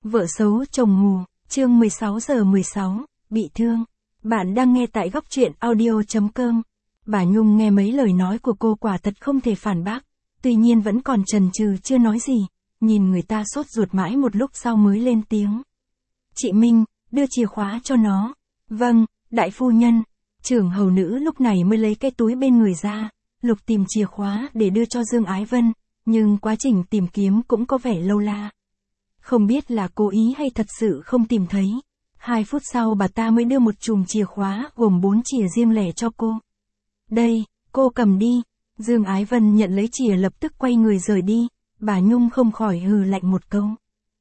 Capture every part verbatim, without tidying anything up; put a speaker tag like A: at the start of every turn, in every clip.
A: Vợ xấu chồng mù, chương mười sáu giờ mười sáu, bị thương. Bạn đang nghe tại góc truyện audio chấm com. Bà Nhung nghe mấy lời nói của cô quả thật không thể phản bác, tuy nhiên vẫn còn chần chừ chưa nói gì, nhìn người ta sốt ruột mãi một lúc sau mới lên tiếng. Chị Minh, đưa chìa khóa cho nó. Vâng, đại phu nhân. Trưởng hầu nữ lúc này mới lấy cái túi bên người ra, lục tìm chìa khóa để đưa cho Dương Ái Vân, nhưng quá trình tìm kiếm cũng có vẻ lâu la. Không biết là cố ý hay thật sự không tìm thấy. Hai phút sau bà ta mới đưa một chùm chìa khóa gồm bốn chìa riêng lẻ cho cô. Đây, cô cầm đi. Dương Ái Vân nhận lấy chìa lập tức quay người rời đi, bà Nhung không khỏi hừ lạnh một câu.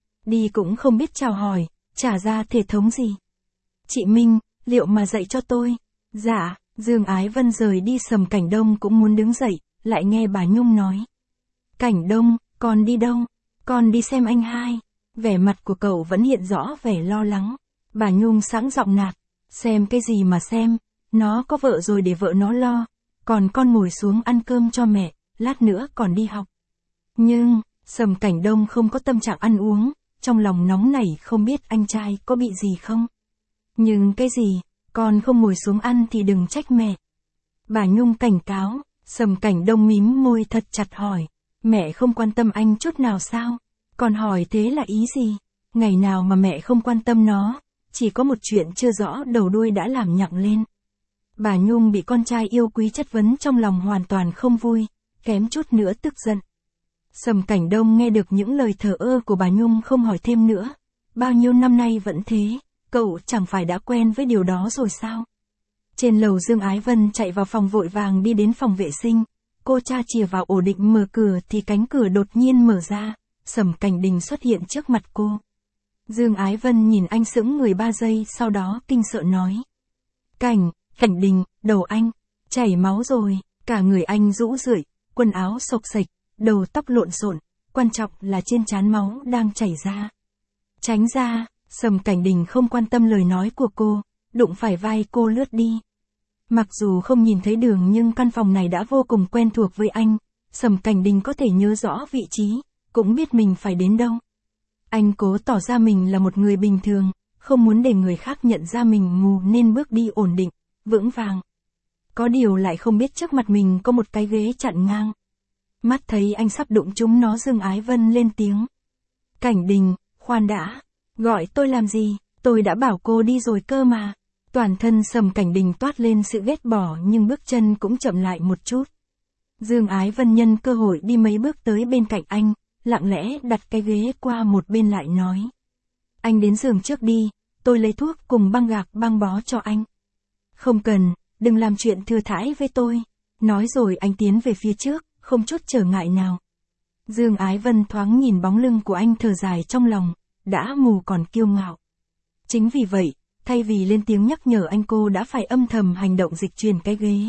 A: Đi cũng không biết chào hỏi, trả ra thể thống gì. Chị Minh, liệu mà dạy cho tôi? Dạ, Dương Ái Vân rời đi. Sầm Cảnh Đông cũng muốn đứng dậy, lại nghe bà Nhung nói. Cảnh Đông, con đi đâu? Con đi xem anh hai. Vẻ mặt của cậu vẫn hiện rõ vẻ lo lắng. Bà Nhung sẵn giọng nạt. Xem cái gì mà xem, nó có vợ rồi để vợ nó lo. Còn con ngồi xuống ăn cơm cho mẹ, lát nữa còn đi học. Nhưng, Sầm Cảnh Đông không có tâm trạng ăn uống, trong lòng nóng nảy không biết anh trai có bị gì không. Nhưng cái gì, con không ngồi xuống ăn thì đừng trách mẹ. Bà Nhung cảnh cáo. Sầm Cảnh Đông mím môi thật chặt hỏi. Mẹ không quan tâm anh chút nào sao? Còn hỏi thế là ý gì? Ngày nào mà mẹ không quan tâm nó, chỉ có một chuyện chưa rõ đầu đuôi đã làm nhặng lên. Bà Nhung bị con trai yêu quý chất vấn trong lòng hoàn toàn không vui, kém chút nữa tức giận. Sầm Cảnh Đông nghe được những lời thờ ơ của bà Nhung không hỏi thêm nữa. Bao nhiêu năm nay vẫn thế, cậu chẳng phải đã quen với điều đó rồi sao? Trên lầu Dương Ái Vân chạy vào phòng vội vàng đi đến phòng vệ sinh. Cô tra chìa vào ổ định mở cửa thì cánh cửa đột nhiên mở ra, Sầm Cảnh Đình xuất hiện trước mặt cô. Dương Ái Vân nhìn anh sững người ba giây sau đó kinh sợ nói. Cảnh, Cảnh Đình, đầu anh, chảy máu rồi, cả người anh rũ rượi, quần áo xộc xệch, đầu tóc lộn xộn, quan trọng là trên trán máu đang chảy ra. Tránh ra, Sầm Cảnh Đình không quan tâm lời nói của cô, đụng phải vai cô lướt đi. Mặc dù không nhìn thấy đường nhưng căn phòng này đã vô cùng quen thuộc với anh, Sầm Cảnh Đình có thể nhớ rõ vị trí, cũng biết mình phải đến đâu. Anh cố tỏ ra mình là một người bình thường, không muốn để người khác nhận ra mình mù nên bước đi ổn định, vững vàng. Có điều lại không biết trước mặt mình có một cái ghế chặn ngang. Mắt thấy anh sắp đụng trúng nó Dương Ái Vân lên tiếng. Cảnh Đình, khoan đã, gọi tôi làm gì, tôi đã bảo cô đi rồi cơ mà. Toàn thân Sầm Cảnh Đình toát lên sự ghét bỏ nhưng bước chân cũng chậm lại một chút. Dương Ái Vân nhân cơ hội đi mấy bước tới bên cạnh anh, lặng lẽ đặt cái ghế qua một bên lại nói. Anh đến giường trước đi, tôi lấy thuốc cùng băng gạc băng bó cho anh. Không cần, đừng làm chuyện thừa thãi với tôi. Nói rồi anh tiến về phía trước, không chút trở ngại nào. Dương Ái Vân thoáng nhìn bóng lưng của anh thở dài trong lòng, đã mù còn kiêu ngạo. Chính vì vậy, thay vì lên tiếng nhắc nhở anh cô đã phải âm thầm hành động dịch chuyển cái ghế.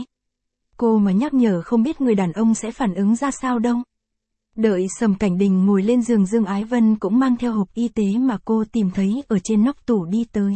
A: Cô mà nhắc nhở không biết người đàn ông sẽ phản ứng ra sao đâu. Đợi Sầm Cảnh Đình ngồi lên giường Dương Ái Vân cũng mang theo hộp y tế mà cô tìm thấy ở trên nóc tủ đi tới.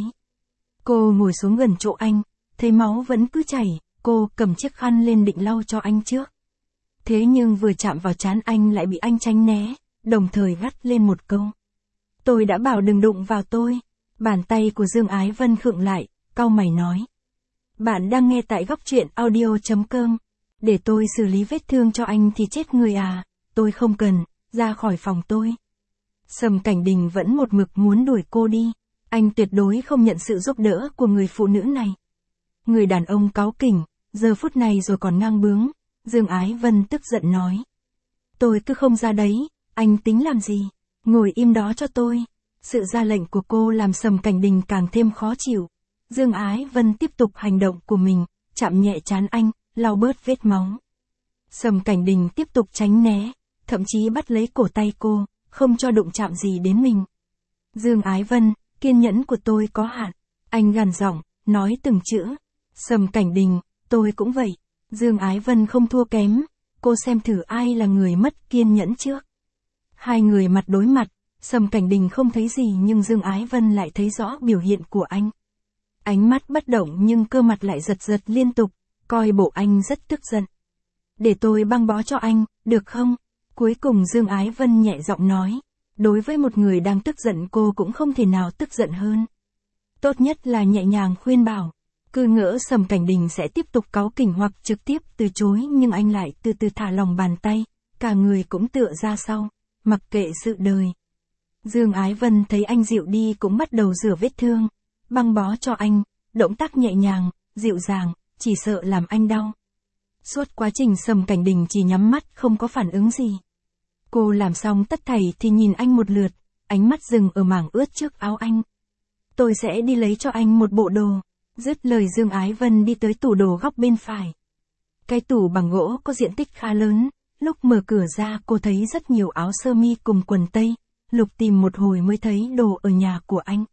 A: Cô ngồi xuống gần chỗ anh, thấy máu vẫn cứ chảy, cô cầm chiếc khăn lên định lau cho anh trước. Thế nhưng vừa chạm vào trán anh lại bị anh tránh né, đồng thời gắt lên một câu. Tôi đã bảo đừng đụng vào tôi. Bàn tay của Dương Ái Vân khựng lại, cau mày nói. Bạn đang nghe tại góc truyện audio chấm com. Để tôi xử lý vết thương cho anh thì chết người à, tôi không cần, ra khỏi phòng tôi. Sầm Cảnh Đình vẫn một mực muốn đuổi cô đi, anh tuyệt đối không nhận sự giúp đỡ của người phụ nữ này. Người đàn ông cáu kỉnh, giờ phút này rồi còn ngang bướng, Dương Ái Vân tức giận nói. Tôi cứ không ra đấy, anh tính làm gì, ngồi im đó cho tôi. Sự ra lệnh của cô làm Sầm Cảnh Đình càng thêm khó chịu. Dương Ái Vân tiếp tục hành động của mình, chạm nhẹ trán anh, lau bớt vết máu. Sầm Cảnh Đình tiếp tục tránh né, thậm chí bắt lấy cổ tay cô, không cho đụng chạm gì đến mình. Dương Ái Vân, kiên nhẫn của tôi có hạn. Anh gằn giọng, nói từng chữ. Sầm Cảnh Đình, tôi cũng vậy. Dương Ái Vân không thua kém, cô xem thử ai là người mất kiên nhẫn trước. Hai người mặt đối mặt. Sầm Cảnh Đình không thấy gì nhưng Dương Ái Vân lại thấy rõ biểu hiện của anh. Ánh mắt bất động nhưng cơ mặt lại giật giật liên tục, coi bộ anh rất tức giận. Để tôi băng bó cho anh, được không? Cuối cùng Dương Ái Vân nhẹ giọng nói. Đối với một người đang tức giận cô cũng không thể nào tức giận hơn. Tốt nhất là nhẹ nhàng khuyên bảo. Cứ ngỡ Sầm Cảnh Đình sẽ tiếp tục cáu kỉnh hoặc trực tiếp từ chối, nhưng anh lại từ từ thả lòng bàn tay, cả người cũng tựa ra sau, mặc kệ sự đời. Dương Ái Vân thấy anh dịu đi cũng bắt đầu rửa vết thương, băng bó cho anh, động tác nhẹ nhàng, dịu dàng, chỉ sợ làm anh đau. Suốt quá trình Sầm Cảnh Đình chỉ nhắm mắt không có phản ứng gì. Cô làm xong tất thảy thì nhìn anh một lượt, ánh mắt dừng ở mảng ướt trước áo anh. Tôi sẽ đi lấy cho anh một bộ đồ. Dứt lời Dương Ái Vân đi tới tủ đồ góc bên phải. Cái tủ bằng gỗ có diện tích khá lớn, lúc mở cửa ra cô thấy rất nhiều áo sơ mi cùng quần tây, lục tìm một hồi mới thấy đồ ở nhà của anh.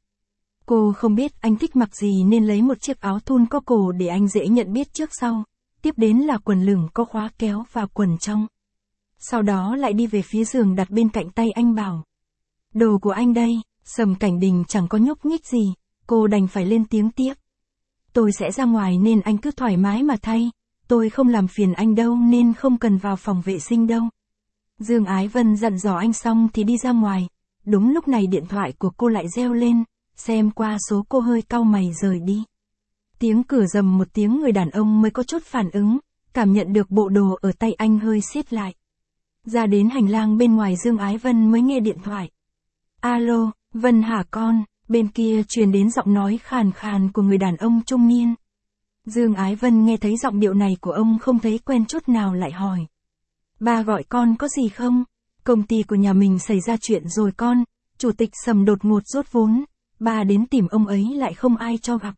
A: Cô không biết anh thích mặc gì nên lấy một chiếc áo thun có cổ để anh dễ nhận biết trước sau, tiếp đến là quần lửng có khóa kéo và quần trong. Sau đó lại đi về phía giường đặt bên cạnh tay anh bảo. Đồ của anh đây. Sầm Cảnh Đình chẳng có nhúc nhích gì, cô đành phải lên tiếng tiếp. Tôi sẽ ra ngoài nên anh cứ thoải mái mà thay, tôi không làm phiền anh đâu nên không cần vào phòng vệ sinh đâu. Dương Ái Vân dặn dò anh xong thì đi ra ngoài, đúng lúc này điện thoại của cô lại reo lên, xem qua số cô hơi cau mày rời đi. Tiếng cửa rầm một tiếng người đàn ông mới có chút phản ứng, cảm nhận được bộ đồ ở tay anh hơi siết lại. Ra đến hành lang bên ngoài Dương Ái Vân mới nghe điện thoại. Alo, Vân hả con? Bên kia truyền đến giọng nói khàn khàn của người đàn ông trung niên. Dương Ái Vân nghe thấy giọng điệu này của ông không thấy quen chút nào lại hỏi. Ba gọi con có gì không? Công ty của nhà mình xảy ra chuyện rồi con, chủ tịch Sầm đột ngột rút vốn, ba đến tìm ông ấy lại không ai cho gặp.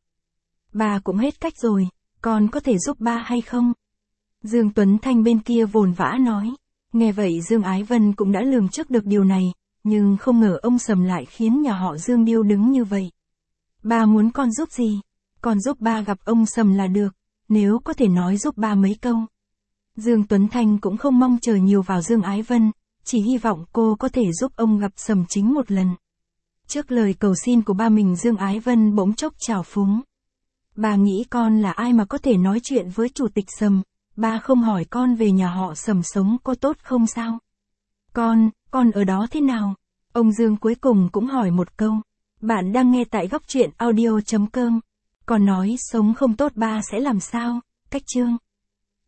A: Ba cũng hết cách rồi, con có thể giúp ba hay không? Dương Tuấn Thanh bên kia vồn vã nói. Nghe vậy Dương Ái Vân cũng đã lường trước được điều này. Nhưng không ngờ ông Sầm lại khiến nhà họ Dương điêu đứng như vậy. Ba muốn con giúp gì? Con giúp ba gặp ông Sầm là được, nếu có thể nói giúp ba mấy câu. Dương Tuấn Thanh cũng không mong chờ nhiều vào Dương Ái Vân, chỉ hy vọng cô có thể giúp ông gặp Sầm chính một lần. Trước lời cầu xin của ba mình Dương Ái Vân bỗng chốc trào phúng. Ba nghĩ con là ai mà có thể nói chuyện với chủ tịch Sầm, ba không hỏi con về nhà họ Sầm sống có tốt không sao? Con, con ở đó thế nào? Ông Dương cuối cùng cũng hỏi một câu. Bạn đang nghe tại góc truyện audio chấm com. Con nói sống không tốt ba sẽ làm sao? Cách chương.